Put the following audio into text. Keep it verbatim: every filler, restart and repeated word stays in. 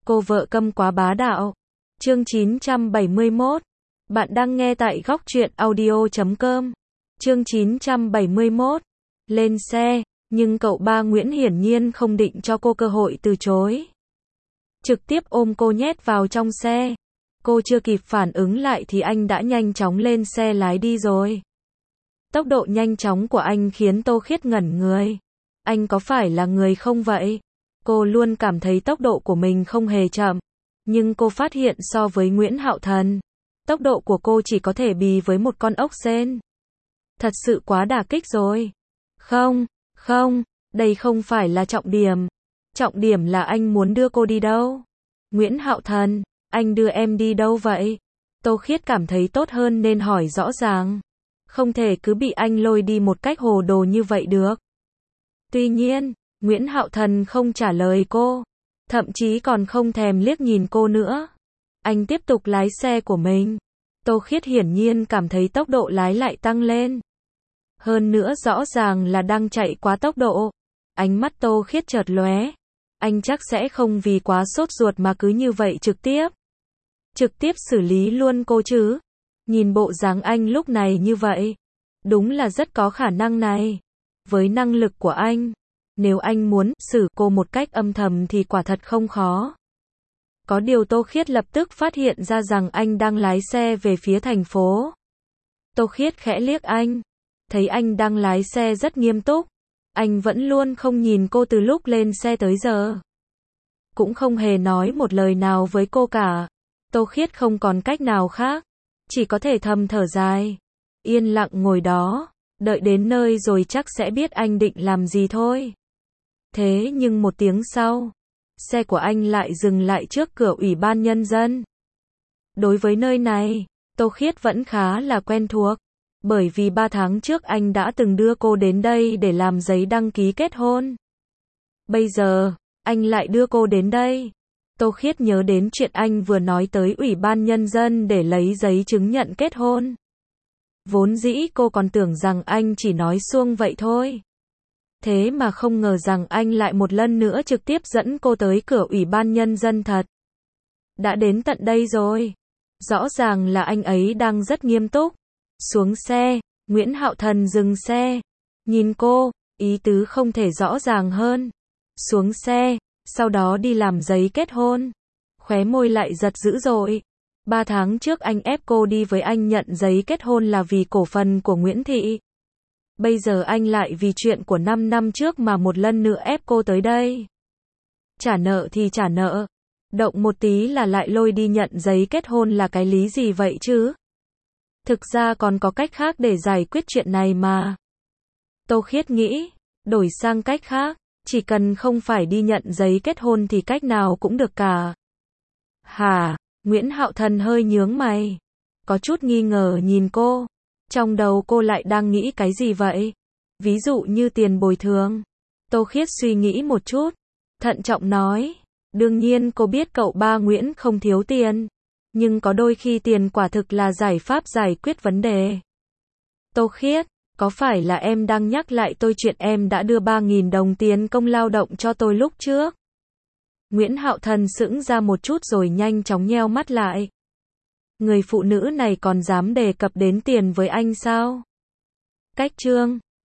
Cô vợ câm quá bá đạo. Chương chín trăm bảy mươi mốt. Bạn đang nghe tại góc truyện audio chấm com. Chương chín trăm bảy mươi mốt. Lên xe, nhưng cậu ba Nguyễn hiển nhiên không định cho cô cơ hội từ chối. Trực tiếp ôm cô nhét vào trong xe. Cô chưa kịp phản ứng lại thì anh đã nhanh chóng lên xe lái đi rồi. Tốc độ nhanh chóng của anh khiến Tô Khiết ngẩn người. Anh có phải là người không vậy? Cô luôn cảm thấy tốc độ của mình không hề chậm. Nhưng cô phát hiện so với Nguyễn Hạo Thần, tốc độ của cô chỉ có thể bì với một con ốc sên. Thật sự quá đả kích rồi. Không, không, đây không phải là trọng điểm. Trọng điểm là anh muốn đưa cô đi đâu? Nguyễn Hạo Thần, anh đưa em đi đâu vậy? Tô Khiết cảm thấy tốt hơn nên hỏi rõ ràng. Không thể cứ bị anh lôi đi một cách hồ đồ như vậy được. Tuy nhiên, Nguyễn Hạo Thần không trả lời cô, thậm chí còn không thèm liếc nhìn cô nữa. Anh tiếp tục lái xe của mình. Tô Khiết hiển nhiên cảm thấy tốc độ lái lại tăng lên. Hơn nữa rõ ràng là đang chạy quá tốc độ. Ánh mắt Tô Khiết chợt lóe. Anh chắc sẽ không vì quá sốt ruột mà cứ như vậy trực tiếp. Trực tiếp xử lý luôn cô chứ. Nhìn bộ dáng anh lúc này như vậy. Đúng là rất có khả năng này. Với năng lực của anh, nếu anh muốn xử cô một cách âm thầm thì quả thật không khó. Có điều Tô Khiết lập tức phát hiện ra rằng anh đang lái xe về phía thành phố. Tô Khiết khẽ liếc anh. Thấy anh đang lái xe rất nghiêm túc. Anh vẫn luôn không nhìn cô từ lúc lên xe tới giờ. Cũng không hề nói một lời nào với cô cả. Tô Khiết không còn cách nào khác. Chỉ có thể thầm thở dài. Yên lặng ngồi đó. Đợi đến nơi rồi chắc sẽ biết anh định làm gì thôi. Thế nhưng một tiếng sau, xe của anh lại dừng lại trước cửa Ủy ban Nhân dân. Đối với nơi này, Tô Khiết vẫn khá là quen thuộc. Bởi vì ba tháng trước anh đã từng đưa cô đến đây để làm giấy đăng ký kết hôn. Bây giờ, anh lại đưa cô đến đây. Tô Khiết nhớ đến chuyện anh vừa nói tới Ủy ban Nhân dân để lấy giấy chứng nhận kết hôn. Vốn dĩ cô còn tưởng rằng anh chỉ nói suông vậy thôi. Thế mà không ngờ rằng anh lại một lần nữa trực tiếp dẫn cô tới cửa Ủy ban Nhân dân thật. Đã đến tận đây rồi. Rõ ràng là anh ấy đang rất nghiêm túc. Xuống xe, Nguyễn Hạo Thần dừng xe. Nhìn cô, ý tứ không thể rõ ràng hơn. Xuống xe, sau đó đi làm giấy kết hôn. Khóe môi lại giật dữ dội. Ba tháng trước anh ép cô đi với anh nhận giấy kết hôn là vì cổ phần của Nguyễn Thị. Bây giờ anh lại vì chuyện của năm năm trước mà một lần nữa ép cô tới đây. Trả nợ thì trả nợ. Động một tí là lại lôi đi nhận giấy kết hôn là cái lý gì vậy chứ? Thực ra còn có cách khác để giải quyết chuyện này mà. Tô Khiết nghĩ, đổi sang cách khác, chỉ cần không phải đi nhận giấy kết hôn thì cách nào cũng được cả. Hả? Nguyễn Hạo Thần hơi nhướng mày. Có chút nghi ngờ nhìn cô. Trong đầu cô lại đang nghĩ cái gì vậy? Ví dụ như tiền bồi thường. Tô Khiết suy nghĩ một chút. Thận trọng nói. Đương nhiên cô biết cậu ba Nguyễn không thiếu tiền. Nhưng có đôi khi tiền quả thực là giải pháp giải quyết vấn đề. Tô Khiết, có phải là em đang nhắc lại tôi chuyện em đã đưa ba nghìn đồng tiền công lao động cho tôi lúc trước? Nguyễn Hạo Thần sững ra một chút rồi nhanh chóng nheo mắt lại. Người phụ nữ này còn dám đề cập đến tiền với anh sao? Cách chương